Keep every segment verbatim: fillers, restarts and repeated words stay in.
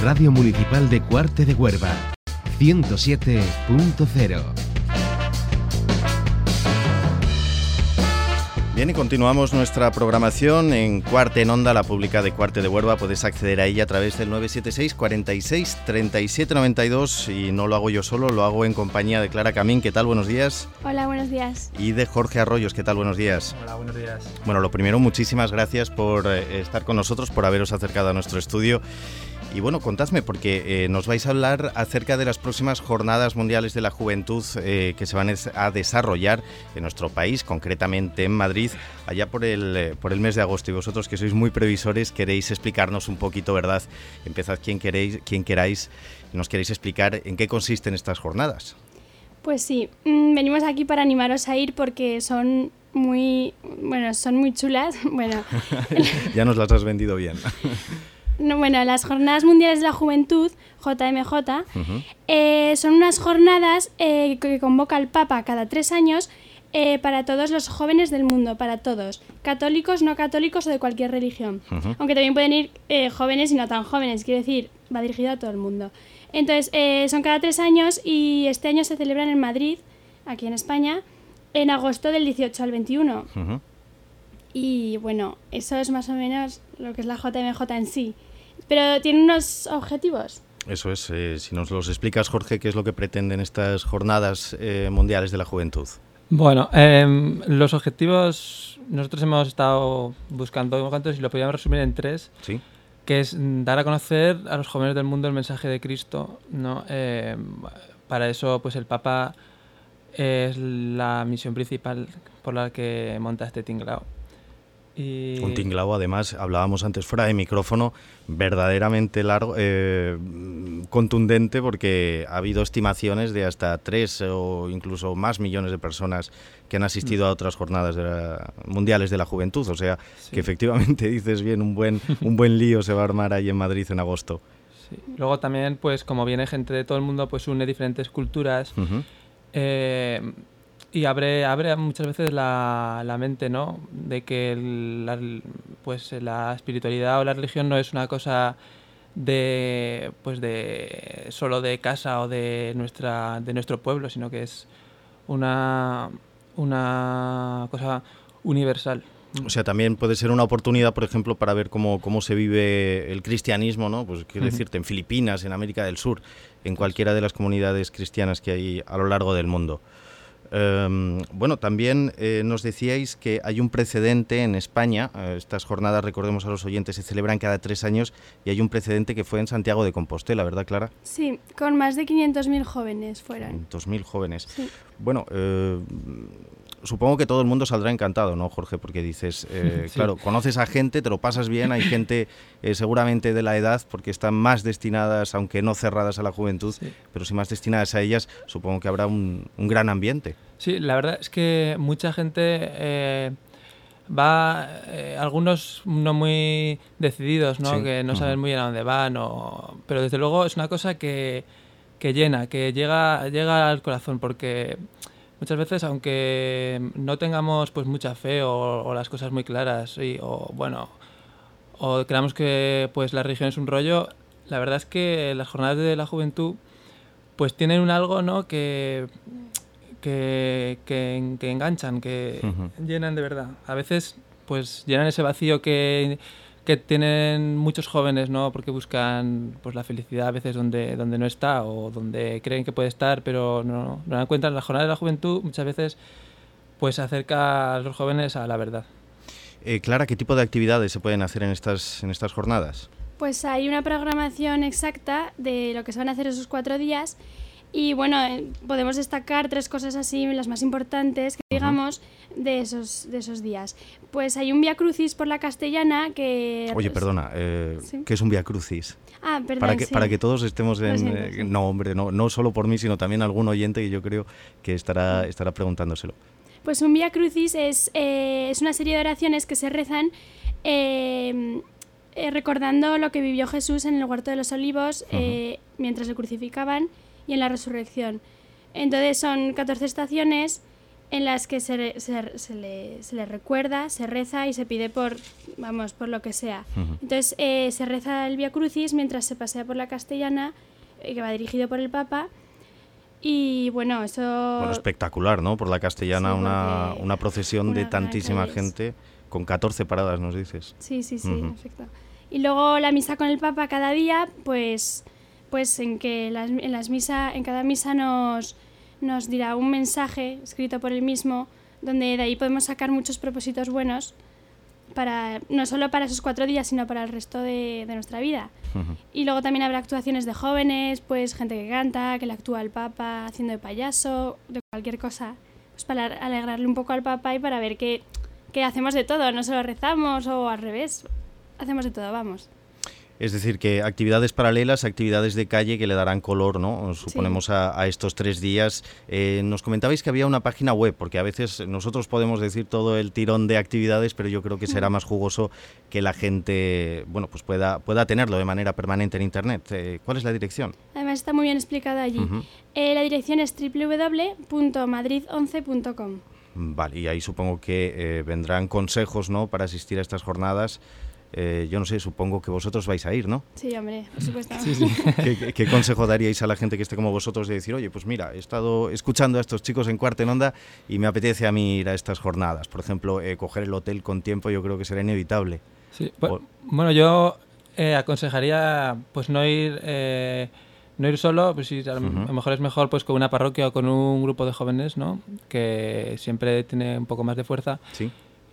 Radio Municipal de Cuarte de Huerva, ciento siete punto cero. Bien, y continuamos nuestra programación en Cuarte en Onda, la pública de Cuarte de Huerva. Puedes acceder a ella a través del nueve siete seis, cuarenta y seis, treinta y siete noventa y dos, y no lo hago yo solo, lo hago en compañía de Clara Camín. ¿Qué tal? Buenos días. Hola, buenos días. Y de Jorge Arroyos. ¿Qué tal? Buenos días. Hola, buenos días. Bueno, lo primero, muchísimas gracias por eh, estar con nosotros, por haberos acercado a nuestro estudio. Y bueno, contadme, porque eh, nos vais a hablar acerca de las próximas Jornadas Mundiales de la Juventud eh, que se van a desarrollar en nuestro país, concretamente en Madrid, allá por el, eh, por el mes de agosto. Y vosotros, que sois muy previsores, queréis explicarnos un poquito, ¿verdad? Empezad quien, queréis, quien queráis, nos queréis explicar en qué consisten estas jornadas. Pues sí, mmm, venimos aquí para animaros a ir porque son muy, bueno, son muy chulas. Bueno, ya nos las has vendido bien. No, bueno, las Jornadas Mundiales de la Juventud, J M J, uh-huh. eh, son unas jornadas eh, que convoca el Papa cada tres años eh, para todos los jóvenes del mundo, para todos, católicos, no católicos o de cualquier religión. Uh-huh. Aunque también pueden ir eh, jóvenes y no tan jóvenes, quiero decir, va dirigido a todo el mundo. Entonces, eh, son cada tres años y este año se celebran en Madrid, aquí en España, en agosto del dieciocho al veintiuno. Uh-huh. Y bueno, eso es más o menos lo que es la J M J en sí. Pero tiene unos objetivos. Eso es, eh, si nos los explicas, Jorge, ¿qué es lo que pretenden estas Jornadas eh, Mundiales de la Juventud? Bueno, eh, los objetivos nosotros hemos estado buscando cuántos y lo podríamos resumir en tres. Sí. Que es dar a conocer a los jóvenes del mundo el mensaje de Cristo, ¿no? Eh, para eso, pues el Papa es la misión principal por la que monta este tinglao. Y... Un tinglao, además, hablábamos antes fuera de micrófono, verdaderamente largo, eh, contundente, porque ha habido estimaciones de hasta tres o incluso más millones de personas que han asistido a otras jornadas de la, mundiales de la juventud. O sea, sí, que efectivamente dices bien, un buen, un buen lío se va a armar ahí en Madrid en agosto. Sí. Luego también, pues como viene gente de todo el mundo, pues une diferentes culturas. Uh-huh. eh, Y abre, abre muchas veces la, la mente, ¿no? De que el, la, pues la espiritualidad o la religión no es una cosa de, pues de solo de casa o de nuestra de nuestro pueblo, sino que es una, una cosa universal. O sea, también puede ser una oportunidad, por ejemplo, para ver cómo, cómo se vive el cristianismo, ¿no? Pues quiero uh-huh. decirte, en Filipinas, en América del Sur, en cualquiera de las comunidades cristianas que hay a lo largo del mundo. Um, bueno, también eh, nos decíais que hay un precedente en España. Uh, estas jornadas, recordemos a los oyentes, se celebran cada tres años y hay un precedente que fue en Santiago de Compostela, ¿verdad, Clara? Sí, con más de quinientos mil jóvenes fueron. quinientos mil jóvenes. Sí. Bueno, eh, supongo que todo el mundo saldrá encantado, ¿no, Jorge? Porque dices, eh, sí. claro, conoces a gente, te lo pasas bien, hay gente eh, seguramente de la edad, porque están más destinadas, aunque no cerradas a la juventud, sí. pero sí más destinadas a ellas, supongo que habrá un, un gran ambiente. Sí, la verdad es que mucha gente eh, va, eh, algunos no muy decididos, ¿no? Sí. Que no saben uh-huh. muy bien a dónde van, o, pero desde luego es una cosa que, que llena, que llega, llega al corazón, porque muchas veces, aunque no tengamos pues mucha fe o, o las cosas muy claras, y, o bueno, o creamos que pues la religión es un rollo, la verdad es que las jornadas de la juventud pues tienen un algo, ¿no? que que, que, que enganchan, que uh-huh. llenan de verdad. A veces pues llenan ese vacío que, que tienen muchos jóvenes, ¿no? Porque buscan pues la felicidad a veces donde, donde no está, o donde creen que puede estar, pero no, no la encuentran. La jornada de la juventud muchas veces pues acerca a los jóvenes a la verdad. Eh, Clara, ¿qué tipo de actividades se pueden hacer en estas, en estas jornadas? Pues hay una programación exacta de lo que se van a hacer esos cuatro días. Y bueno, eh, podemos destacar tres cosas así, las más importantes, que digamos, uh-huh. de esos de esos días. Pues hay un Vía Crucis por la Castellana que... Oye, perdona, eh, ¿sí? ¿qué es un Vía Crucis? Ah, perdón, para que, sí. Para que todos estemos en... Siento, eh, sí. No, hombre, no, no solo por mí, sino también algún oyente que yo creo que estará, estará preguntándoselo. Pues un Vía Crucis es, eh, es una serie de oraciones que se rezan eh, eh, recordando lo que vivió Jesús en el Huerto de los Olivos uh-huh. eh, mientras le crucificaban, y en la resurrección. Entonces son catorce estaciones en las que se, se, se, le, se le recuerda, se reza y se pide por, vamos, por lo que sea. Uh-huh. Entonces eh, se reza el Vía Crucis mientras se pasea por la Castellana, eh, que va dirigido por el Papa. Y bueno, eso... Bueno, espectacular, ¿no? Por la Castellana, sí, una, una procesión una de tantísima gente, con catorce paradas, nos dices. Sí, sí, sí, uh-huh. Perfecto. Y luego la misa con el Papa cada día, pues, pues en que las, en las misa, en cada misa nos... nos dirá un mensaje escrito por él mismo, donde de ahí podemos sacar muchos propósitos buenos, para no solo para esos cuatro días, sino para el resto de, de nuestra vida. Uh-huh. Y luego también habrá actuaciones de jóvenes, pues gente que canta, que le actúa al Papa, haciendo de payaso, de cualquier cosa, pues para alegrarle un poco al Papa y para ver que, que hacemos de todo, no solo rezamos o al revés, hacemos de todo, vamos. Es decir, que actividades paralelas, actividades de calle que le darán color, ¿no? Suponemos sí. a, a estos tres días. Eh, nos comentabais que había una página web, porque a veces nosotros podemos decir todo el tirón de actividades, pero yo creo que será más jugoso que la gente, bueno, pues pueda, pueda tenerlo de manera permanente en Internet. Eh, ¿Cuál es la dirección? Además está muy bien explicado allí. Uh-huh. Eh, la dirección es doble u doble u doble u punto madrid once punto com. Vale, y ahí supongo que eh, vendrán consejos, ¿no?, para asistir a estas jornadas. Eh, yo no sé, supongo que vosotros vais a ir, ¿no? Sí, hombre, por supuesto. Sí, sí. ¿Qué, qué, ¿Qué consejo daríais a la gente que esté como vosotros de decir, oye, pues mira, he estado escuchando a estos chicos en Cuarta en Onda y me apetece a mí ir a estas jornadas? Por ejemplo, eh, coger el hotel con tiempo yo creo que será inevitable. Sí, o... bueno, yo eh, aconsejaría pues no ir eh, no ir solo, pues sí, a lo uh-huh. mejor es mejor pues con una parroquia o con un grupo de jóvenes, ¿no?, que siempre tiene un poco más de fuerza. Sí.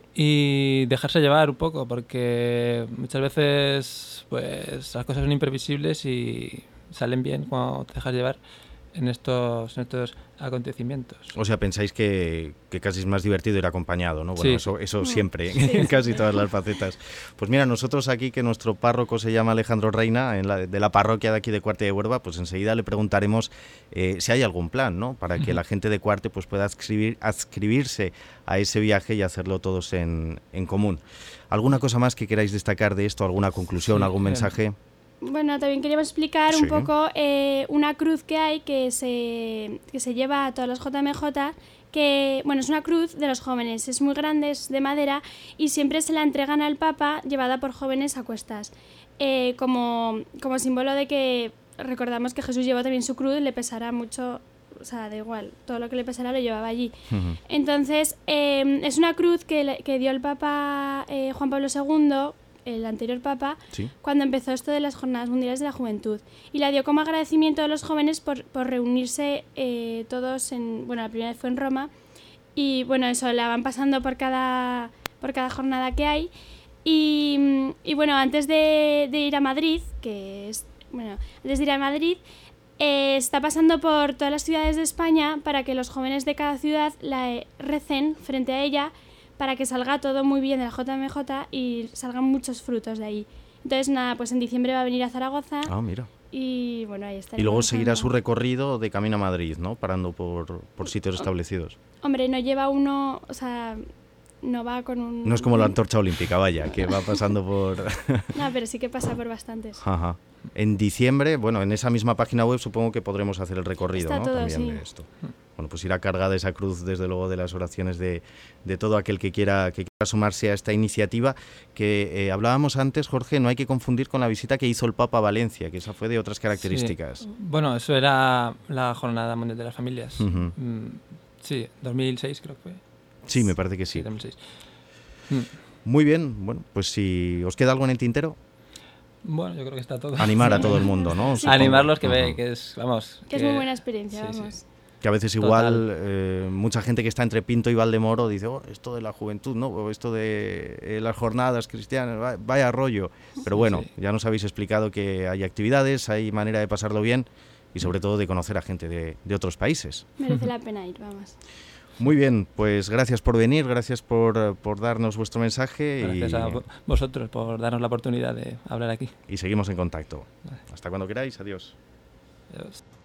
Y dejarse llevar un poco, porque muchas veces pues las cosas son imprevisibles y salen bien cuando te dejas llevar en estos, en estos acontecimientos. O sea, pensáis que, que casi es más divertido ir acompañado, ¿no? Bueno, sí. eso, eso siempre, sí. en casi todas las facetas. Pues mira, nosotros aquí, que nuestro párroco se llama Alejandro Reina, en la, de la parroquia de aquí de Cuarte de Huerva, pues enseguida le preguntaremos eh, si hay algún plan, ¿no?, para que uh-huh. la gente de Cuarte pues pueda adscribir, adscribirse a ese viaje y hacerlo todos en, en común. ¿Alguna cosa más que queráis destacar de esto? ¿Alguna conclusión, sí, algún bien. mensaje? Bueno, también queríamos explicar sí. un poco eh, una cruz que hay que se, que se lleva a todas las J M J, que bueno, es una cruz de los jóvenes, es muy grande, es de madera y siempre se la entregan al Papa llevada por jóvenes a cuestas, eh, como, como símbolo de que recordamos que Jesús llevó también su cruz, le pesará mucho, o sea, da igual, todo lo que le pesara lo llevaba allí. Uh-huh. Entonces, eh, es una cruz que, que dio el Papa eh, Juan Pablo segundo, el anterior Papa, ¿sí?, cuando empezó esto de las Jornadas Mundiales de la Juventud. Y la dio como agradecimiento a los jóvenes por, por reunirse eh, todos en... Bueno, la primera vez fue en Roma. Y bueno, eso, la van pasando por cada, por cada jornada que hay. Y, y bueno, antes de, de ir a Madrid, que es... Bueno, antes de ir a Madrid, eh, está pasando por todas las ciudades de España para que los jóvenes de cada ciudad la eh, recen frente a ella, para que salga todo muy bien de la J M J y salgan muchos frutos de ahí. Entonces, nada, pues en diciembre va a venir a Zaragoza. Ah, mira. Y bueno, ahí está. Y luego seguirá su recorrido de camino a Madrid, ¿no?, parando por, por sitios establecidos. Hombre, no lleva uno, o sea, no va con un... No es como la antorcha olímpica, vaya, que va pasando por... No, pero sí que pasa por bastantes. Ajá. En diciembre, bueno, en esa misma página web supongo que podremos hacer el recorrido, está ¿no?, todo, también sí. de esto. Bueno, pues irá cargada esa cruz, desde luego, de las oraciones de, de todo aquel que quiera, que quiera sumarse a esta iniciativa, que eh, hablábamos antes, Jorge, no hay que confundir con la visita que hizo el Papa a Valencia, que esa fue de otras características. Sí. Bueno, eso era la Jornada Mundial de las Familias. Uh-huh. Mm, sí, dos mil seis creo que fue. Sí, me parece que sí. Sí, dos mil seis. Mm. Muy bien, bueno, pues si os queda algo en el tintero. Bueno, yo creo que está todo. Animar a todo el mundo, ¿no? Sí. Animarlos, que ve, que es, vamos... Que, que es muy buena experiencia, sí, vamos. Sí. Que a veces igual eh, mucha gente que está entre Pinto y Valdemoro dice, oh, esto de la juventud, ¿no?, o esto de eh, las jornadas cristianas, vaya rollo. Pero bueno, sí, sí. ya nos habéis explicado que hay actividades, hay manera de pasarlo bien y sobre todo de conocer a gente de, de otros países. Merece la pena ir, vamos. Muy bien, pues gracias por venir, gracias por, por darnos vuestro mensaje. Gracias y, a vosotros por darnos la oportunidad de hablar aquí. Y seguimos en contacto. Vale. Hasta cuando queráis, adiós. Adiós.